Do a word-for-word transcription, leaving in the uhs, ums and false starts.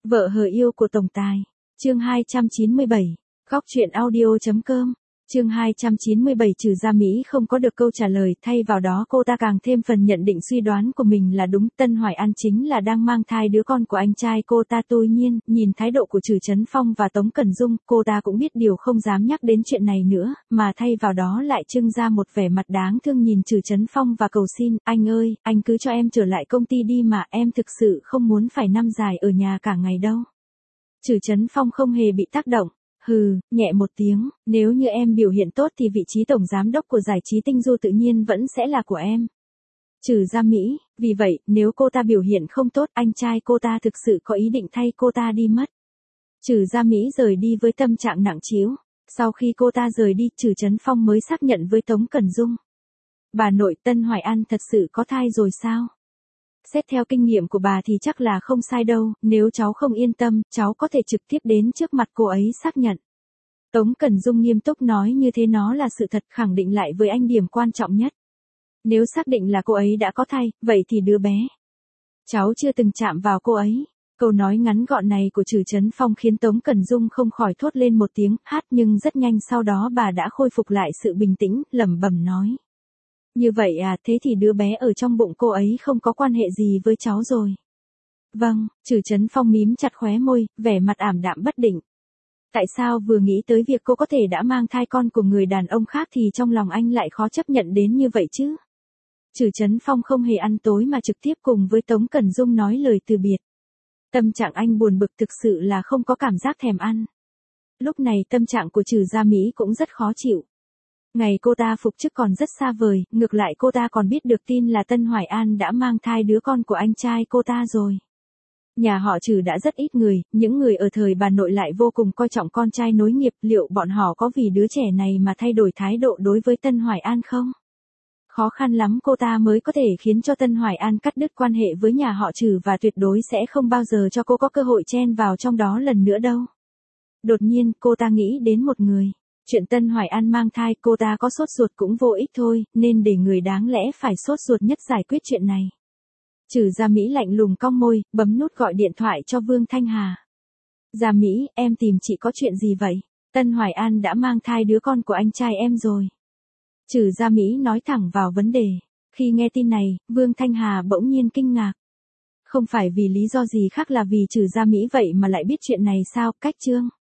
Vợ hờ yêu của tổng tài. Chương hai trăm chín mươi bảy. Góc truyện audio chấm com. Chương hai trăm chín mươi bảy. Trừ Gia Mỹ không có được câu trả lời, thay vào đó cô ta càng thêm phần nhận định suy đoán của mình là đúng. Tân Hoài An chính là đang mang thai đứa con của anh trai cô ta. Tuy nhiên, nhìn thái độ của Trừ Chấn Phong và Tống Cẩn Dung, cô ta cũng biết điều không dám nhắc đến chuyện này nữa, mà thay vào đó lại trưng ra một vẻ mặt đáng thương nhìn Trừ Chấn Phong và cầu xin: anh ơi, anh cứ cho em trở lại công ty đi mà, em thực sự không muốn phải năm dài ở nhà cả ngày đâu. Trừ Chấn Phong không hề bị tác động. Hừ, nhẹ một tiếng, nếu như em biểu hiện tốt thì vị trí tổng giám đốc của giải trí Tinh Du tự nhiên vẫn sẽ là của em. Trừ Gia Mỹ, vì vậy, nếu cô ta biểu hiện không tốt, anh trai cô ta thực sự có ý định thay cô ta đi mất. Trừ Gia Mỹ rời đi với tâm trạng nặng trĩu. Sau khi cô ta rời đi, Trừ Chấn Phong mới xác nhận với Tống Cẩn Dung: bà nội, Tân Hoài An thật sự có thai rồi sao? Xét theo kinh nghiệm của bà thì chắc là không sai đâu, nếu cháu không yên tâm, cháu có thể trực tiếp đến trước mặt cô ấy xác nhận. Tống Cẩn Dung nghiêm túc nói như thế, nó là sự thật, khẳng định lại với anh điểm quan trọng nhất. Nếu xác định là cô ấy đã có thai, vậy thì đứa bé. Cháu chưa từng chạm vào cô ấy. Câu nói ngắn gọn này của Trừ Chấn Phong khiến Tống Cẩn Dung không khỏi thốt lên một tiếng hát, nhưng rất nhanh sau đó bà đã khôi phục lại sự bình tĩnh, lẩm bẩm nói: như vậy à, thế thì đứa bé ở trong bụng cô ấy không có quan hệ gì với cháu rồi. Vâng, Trừ Chấn Phong mím chặt khóe môi, vẻ mặt ảm đạm bất định. Tại sao vừa nghĩ tới việc cô có thể đã mang thai con của người đàn ông khác thì trong lòng anh lại khó chấp nhận đến như vậy chứ? Trừ Chấn Phong không hề ăn tối mà trực tiếp cùng với Tống Cẩn Dung nói lời từ biệt. Tâm trạng anh buồn bực, thực sự là không có cảm giác thèm ăn. Lúc này tâm trạng của Trừ Gia Mỹ cũng rất khó chịu. Ngày cô ta phục chức còn rất xa vời, ngược lại cô ta còn biết được tin là Tân Hoài An đã mang thai đứa con của anh trai cô ta rồi. Nhà họ Trừ đã rất ít người, những người ở thời bà nội lại vô cùng coi trọng con trai nối nghiệp, liệu bọn họ có vì đứa trẻ này mà thay đổi thái độ đối với Tân Hoài An không? Khó khăn lắm cô ta mới có thể khiến cho Tân Hoài An cắt đứt quan hệ với nhà họ Trừ và tuyệt đối sẽ không bao giờ cho cô có cơ hội chen vào trong đó lần nữa đâu. Đột nhiên cô ta nghĩ đến một người. Chuyện Tân Hoài An mang thai cô ta có sốt ruột cũng vô ích thôi, nên để người đáng lẽ phải sốt ruột nhất giải quyết chuyện này. Trừ Gia Mỹ lạnh lùng cong môi, bấm nút gọi điện thoại cho Vương Thanh Hà. Gia Mỹ, em tìm chị có chuyện gì vậy? Tân Hoài An đã mang thai đứa con của anh trai em rồi. Trừ Gia Mỹ nói thẳng vào vấn đề. Khi nghe tin này, Vương Thanh Hà bỗng nhiên kinh ngạc. Không phải vì lý do gì khác là vì Trừ Gia Mỹ vậy mà lại biết chuyện này sao? Cách chương.